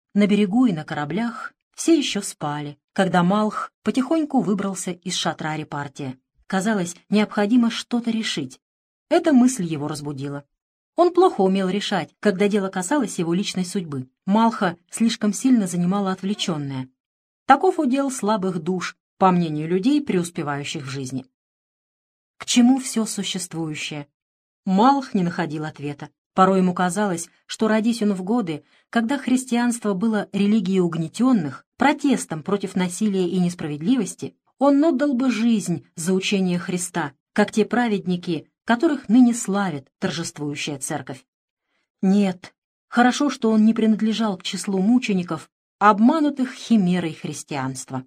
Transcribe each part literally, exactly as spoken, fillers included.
На берегу и на кораблях все еще спали, когда Малх потихоньку выбрался из шатра репартия. Казалось, необходимо что-то решить. Эта мысль его разбудила. Он плохо умел решать, когда дело касалось его личной судьбы. Малха слишком сильно занимала отвлеченное. Таков удел слабых душ, по мнению людей, преуспевающих в жизни. К чему все существующее? Малх не находил ответа. Порой ему казалось, что родись он в годы, когда христианство было религией угнетенных, протестом против насилия и несправедливости, он отдал бы жизнь за учение Христа, как те праведники, которых ныне славит торжествующая церковь. Нет, хорошо, что он не принадлежал к числу мучеников, обманутых химерой христианства.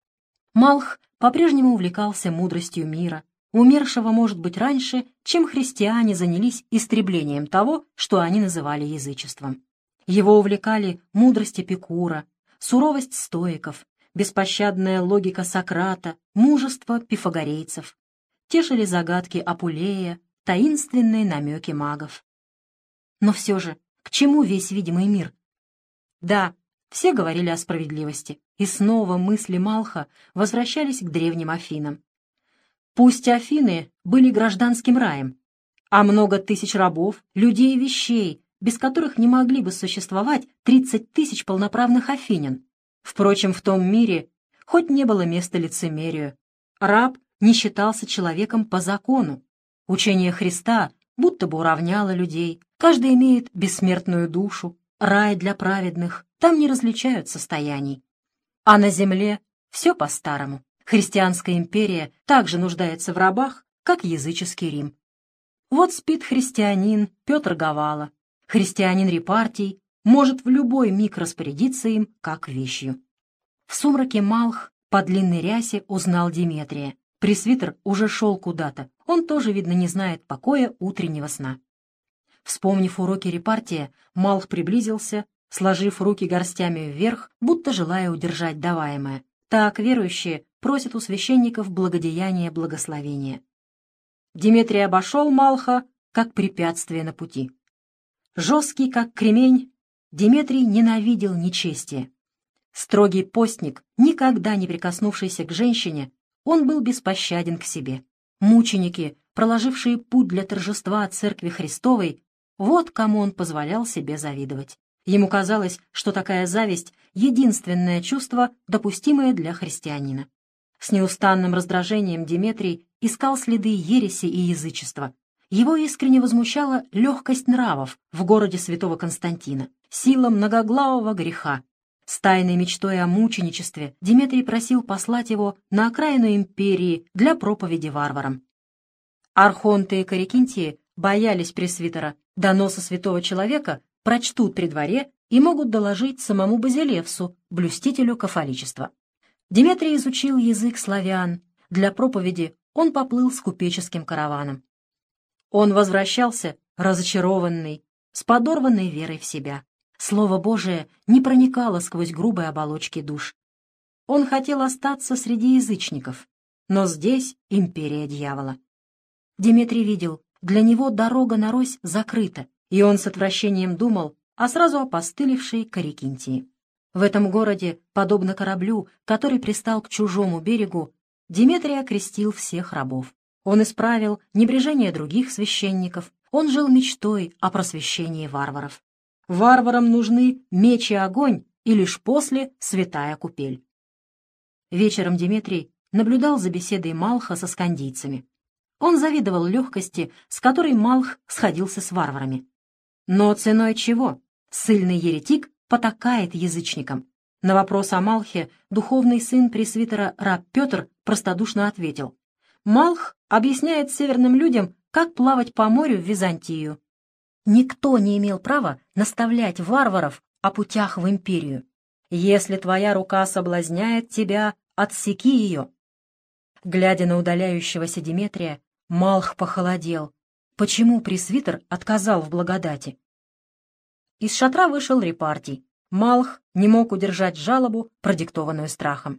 Малх по-прежнему увлекался мудростью мира, умершего, может быть, раньше, чем христиане занялись истреблением того, что они называли язычеством. Его увлекали мудрость Эпикура, суровость стоиков, беспощадная логика Сократа, мужество пифагорейцев. Тешили загадки Апулея, таинственные намеки магов. Но все же, к чему весь видимый мир? Да, все говорили о справедливости, и снова мысли Малха возвращались к древним Афинам. Пусть Афины были гражданским раем, а много тысяч рабов, людей и вещей, без которых не могли бы существовать тридцать тысяч полноправных афинян. Впрочем, в том мире хоть не было места лицемерию. Раб не считался человеком по закону. Учение Христа будто бы уравняло людей. Каждый имеет бессмертную душу, рай для праведных, там не различают состояний. А на земле все по-старому. Христианская империя также нуждается в рабах, как языческий Рим. Вот спит христианин Петр Гавала. Христианин Репартий может в любой миг распорядиться им, как вещью. В сумраке Малх по длинной рясе узнал Деметрия. Пресвитер уже шел куда-то. Он тоже, видно, не знает покоя утреннего сна. Вспомнив уроки Репартия, Малх приблизился, сложив руки горстями вверх, будто желая удержать даваемое. Так верующие просят у священников благодеяния благословения. Деметрий обошел Малха как препятствие на пути. Жесткий, как кремень, Деметрий ненавидел нечестие. Строгий постник, никогда не прикоснувшийся к женщине, он был беспощаден к себе. Мученики, проложившие путь для торжества Церкви Христовой, вот кому он позволял себе завидовать. Ему казалось, что такая зависть — единственное чувство, допустимое для христианина. С неустанным раздражением Деметрий искал следы ереси и язычества. Его искренне возмущала легкость нравов в городе святого Константина, сила многоглавого греха. С тайной мечтой о мученичестве Деметрий просил послать его на окраину империи для проповеди варварам. Архонты и Корикинтии боялись пресвитера. Доносы святого человека прочтут при дворе и могут доложить самому Базилевсу, блюстителю кафоличества. Деметрий изучил язык славян. Для проповеди он поплыл с купеческим караваном. Он возвращался разочарованный, с подорванной верой в себя. Слово Божие не проникало сквозь грубые оболочки душ. Он хотел остаться среди язычников, но здесь империя дьявола. Деметрий видел, для него дорога на Рось закрыта, и он с отвращением думал о сразу опостылевшей Корикинтии. В этом городе, подобно кораблю, который пристал к чужому берегу, Деметрий окрестил всех рабов. Он исправил небрежение других священников, он жил мечтой о просвещении варваров. Варварам нужны меч и огонь, и лишь после святая купель. Вечером Деметрий наблюдал за беседой Малха со скандийцами. Он завидовал легкости, с которой Малх сходился с варварами. Но ценой чего? Ссыльный еретик потакает язычникам. На вопрос о Малхе духовный сын пресвитера раб Петр простодушно ответил: «Малх объясняет северным людям, как плавать по морю в Византию». Никто не имел права наставлять варваров о путях в империю. «Если твоя рука соблазняет тебя, отсеки ее». Глядя на удаляющегося Деметрия, Малх похолодел. Почему пресвитер отказал в благодати? Из шатра вышел Репартий. Малх не мог удержать жалобу, продиктованную страхом.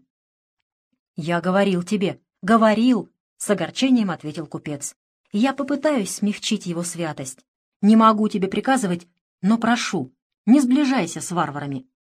«Я говорил тебе, говорил!» — с огорчением ответил купец. «Я попытаюсь смягчить его святость. Не могу тебе приказывать, но прошу, не сближайся с варварами».